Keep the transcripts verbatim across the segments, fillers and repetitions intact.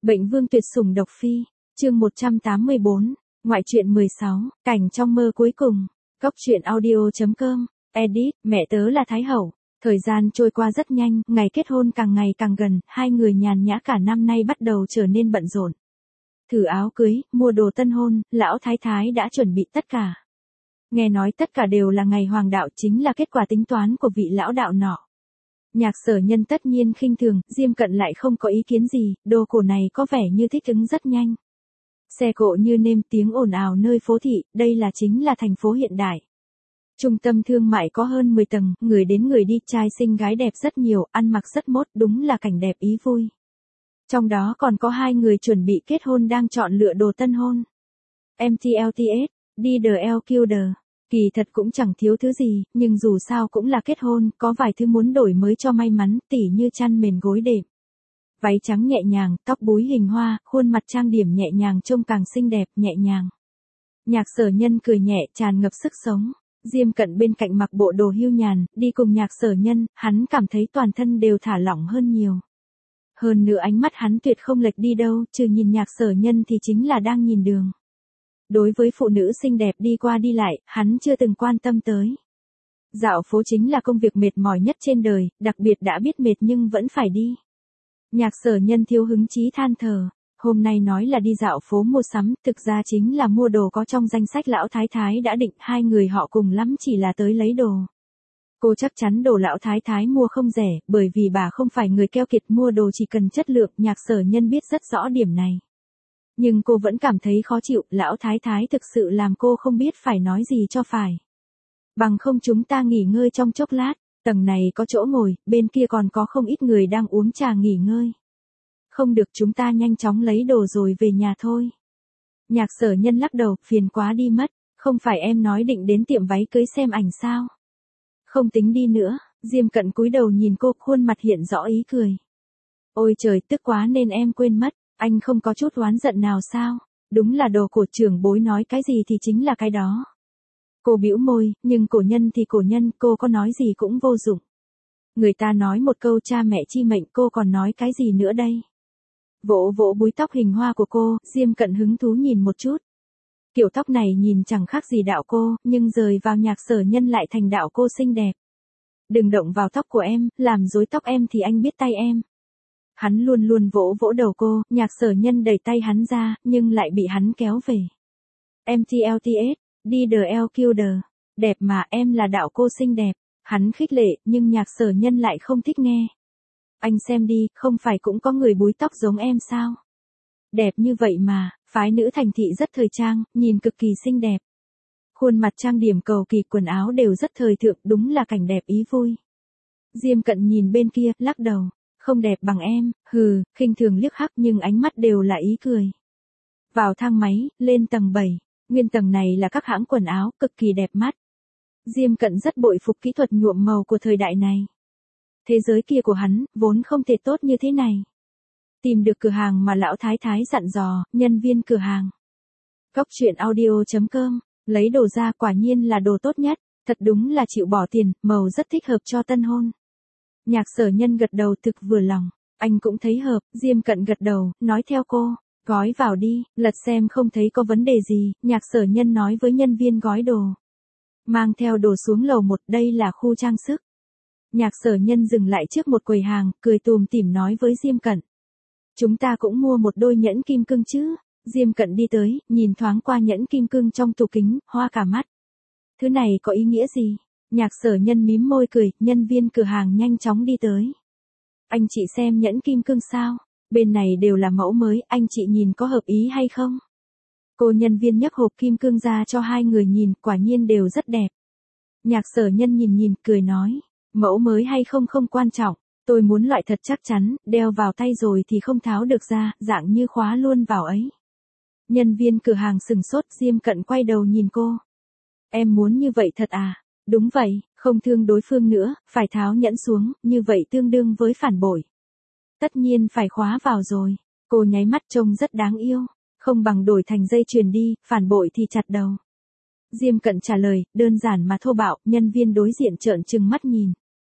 Bệnh vương tuyệt sủng độc phi, chương một trăm tám mươi bốn, ngoại truyện mười sáu, cảnh trong mơ cuối cùng, cốc truyện audio chấm com, edit, mẹ tớ là Thái Hậu. Thời gian trôi qua rất nhanh, ngày kết hôn càng ngày càng gần, hai người nhàn nhã cả năm nay bắt đầu trở nên bận rộn. Thử áo cưới, mua đồ tân hôn, lão thái thái đã chuẩn bị tất cả. Nghe nói tất cả đều là ngày hoàng đạo, chính là kết quả tính toán của vị lão đạo nọ. Nhạc Sở Nhân tất nhiên khinh thường, Diêm Cận lại không có ý kiến gì, đồ cổ này có vẻ như thích ứng rất nhanh. Xe cộ như nêm, tiếng ồn ào nơi phố thị, đây là chính là thành phố hiện đại. Trung tâm thương mại có hơn mười tầng, người đến người đi, trai xinh gái đẹp rất nhiều, ăn mặc rất mốt, đúng là cảnh đẹp ý vui. Trong đó còn có hai người chuẩn bị kết hôn đang chọn lựa đồ tân hôn. em tê lờ tê ét, đi đờ eo kiu đờ. Kỳ thật cũng chẳng thiếu thứ gì, nhưng dù sao cũng là kết hôn, có vài thứ muốn đổi mới cho may mắn, tỉ như chăn mền gối đệm. Váy trắng nhẹ nhàng, tóc búi hình hoa, khuôn mặt trang điểm nhẹ nhàng trông càng xinh đẹp, nhẹ nhàng. Nhạc Sở Nhân cười nhẹ, tràn ngập sức sống. Diêm Cận bên cạnh mặc bộ đồ hưu nhàn, đi cùng Nhạc Sở Nhân, hắn cảm thấy toàn thân đều thả lỏng hơn nhiều. Hơn nữa ánh mắt hắn tuyệt không lệch đi đâu, trừ nhìn Nhạc Sở Nhân thì chính là đang nhìn đường. Đối với phụ nữ xinh đẹp đi qua đi lại, hắn chưa từng quan tâm tới. Dạo phố chính là công việc mệt mỏi nhất trên đời, đặc biệt đã biết mệt nhưng vẫn phải đi. Nhạc Sở Nhân thiếu hứng chí than thở, hôm nay nói là đi dạo phố mua sắm, thực ra chính là mua đồ có trong danh sách lão thái thái đã định, hai người họ cùng lắm chỉ là tới lấy đồ. Cô chắc chắn đồ lão thái thái mua không rẻ, bởi vì bà không phải người keo kiệt, mua đồ chỉ cần chất lượng, Nhạc Sở Nhân biết rất rõ điểm này. Nhưng cô vẫn cảm thấy khó chịu, lão thái thái thực sự làm cô không biết phải nói gì cho phải. Bằng không chúng ta nghỉ ngơi trong chốc lát, tầng này có chỗ ngồi, bên kia còn có không ít người đang uống trà nghỉ ngơi. Không được, chúng ta nhanh chóng lấy đồ rồi về nhà thôi. Nhạc Sở Nhân lắc đầu, phiền quá đi mất, không phải em nói định đến tiệm váy cưới xem ảnh sao? Không tính đi nữa, Diêm Cận cúi đầu nhìn cô, khuôn mặt hiện rõ ý cười. Ôi trời, tức quá nên em quên mất. Anh không có chút oán giận nào sao? Đúng là đồ của trưởng bối nói cái gì thì chính là cái đó. Cô bĩu môi, nhưng cổ nhân thì cổ nhân, cô có nói gì cũng vô dụng. Người ta nói một câu cha mẹ chi mệnh, cô còn nói cái gì nữa đây? Vỗ vỗ búi tóc hình hoa của cô, Diêm Cận hứng thú nhìn một chút. Kiểu tóc này nhìn chẳng khác gì đạo cô, nhưng rời vào Nhạc Sở Nhân lại thành đạo cô xinh đẹp. Đừng động vào tóc của em, làm rối tóc em thì anh biết tay em. Hắn luôn luôn vỗ vỗ đầu cô, Nhạc Sở Nhân đẩy tay hắn ra, nhưng lại bị hắn kéo về. em tê lờ tê ét, đi đờ eo kiu đờ. Đẹp mà, em là đạo cô xinh đẹp. Hắn khích lệ, nhưng Nhạc Sở Nhân lại không thích nghe. Anh xem đi, không phải cũng có người búi tóc giống em sao? Đẹp như vậy mà, phái nữ thành thị rất thời trang, nhìn cực kỳ xinh đẹp. Khuôn mặt trang điểm cầu kỳ, quần áo đều rất thời thượng, đúng là cảnh đẹp ý vui. Diêm Cận nhìn bên kia, lắc đầu. Không đẹp bằng em, hừ, khinh thường liếc hắc nhưng ánh mắt đều là ý cười. Vào thang máy, lên tầng bảy, nguyên tầng này là các hãng quần áo, cực kỳ đẹp mắt. Diêm Cận rất bội phục kỹ thuật nhuộm màu của thời đại này. Thế giới kia của hắn, vốn không thể tốt như thế này. Tìm được cửa hàng mà lão thái thái dặn dò, nhân viên cửa hàng. cốc truyện audio chấm com, lấy đồ ra quả nhiên là đồ tốt nhất, thật đúng là chịu bỏ tiền, màu rất thích hợp cho tân hôn. Nhạc Sở Nhân gật đầu thực vừa lòng, anh cũng thấy hợp, Diêm Cận gật đầu, nói theo cô, gói vào đi, lật xem không thấy có vấn đề gì, Nhạc Sở Nhân nói với nhân viên gói đồ. Mang theo đồ xuống lầu một, đây là khu trang sức. Nhạc Sở Nhân dừng lại trước một quầy hàng, cười tùm tỉm nói với Diêm Cận. Chúng ta cũng mua một đôi nhẫn kim cương chứ, Diêm Cận đi tới, nhìn thoáng qua nhẫn kim cương trong tủ kính, hoa cả mắt. Thứ này có ý nghĩa gì? Nhạc Sở Nhân mím môi cười, nhân viên cửa hàng nhanh chóng đi tới. Anh chị xem nhẫn kim cương sao? Bên này đều là mẫu mới, anh chị nhìn có hợp ý hay không? Cô nhân viên nhấc hộp kim cương ra cho hai người nhìn, quả nhiên đều rất đẹp. Nhạc Sở Nhân nhìn nhìn, cười nói, mẫu mới hay không không quan trọng, tôi muốn loại thật chắc chắn, đeo vào tay rồi thì không tháo được ra, dạng như khóa luôn vào ấy. Nhân viên cửa hàng sừng sốt, Diêm Cận quay đầu nhìn cô. Em muốn như vậy thật à? Đúng vậy, không thương đối phương nữa, phải tháo nhẫn xuống, như vậy tương đương với phản bội. Tất nhiên phải khóa vào rồi, cô nháy mắt trông rất đáng yêu, không bằng đổi thành dây chuyền đi, phản bội thì chặt đầu. Diêm Cận trả lời, đơn giản mà thô bạo, nhân viên đối diện trợn trừng mắt nhìn.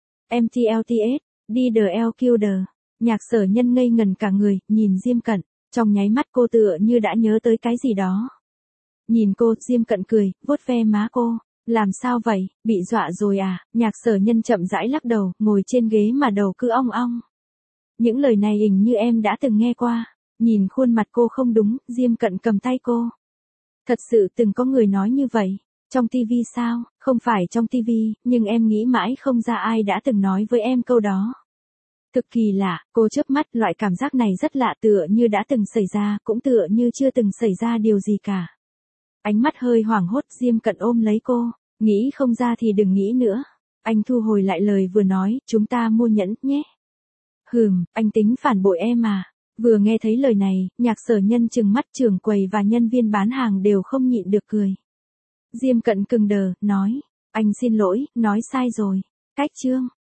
em tê lờ tê ét, đi đờ eo kiu đờ, Nhạc Sở Nhân ngây ngần cả người, nhìn Diêm Cận. Trong nháy mắt cô tựa như đã nhớ tới cái gì đó. Nhìn cô, Diêm Cận cười, vuốt ve má cô. Làm sao vậy, bị dọa rồi à? Nhạc Sở Nhân chậm rãi lắc đầu, ngồi trên ghế mà đầu cứ ong ong. Những lời này hình như em đã từng nghe qua. Nhìn khuôn mặt cô không đúng, Diêm Cận cầm tay cô. Thật sự từng có người nói như vậy. Trong tivi sao? Không phải trong tivi, nhưng em nghĩ mãi không ra ai đã từng nói với em câu đó. Cực kỳ lạ, cô chớp mắt, loại cảm giác này rất lạ, tựa như đã từng xảy ra, cũng tựa như chưa từng xảy ra điều gì cả. Ánh mắt hơi hoảng hốt, Diêm Cận ôm lấy cô, nghĩ không ra thì đừng nghĩ nữa. Anh thu hồi lại lời vừa nói, chúng ta mua nhẫn, nhé. Hừm, anh tính phản bội em à? Vừa nghe thấy lời này, Nhạc Sở Nhân trừng mắt, trưởng quầy và nhân viên bán hàng đều không nhịn được cười. Diêm Cận cứng đờ, nói, anh xin lỗi, nói sai rồi. Cách chương.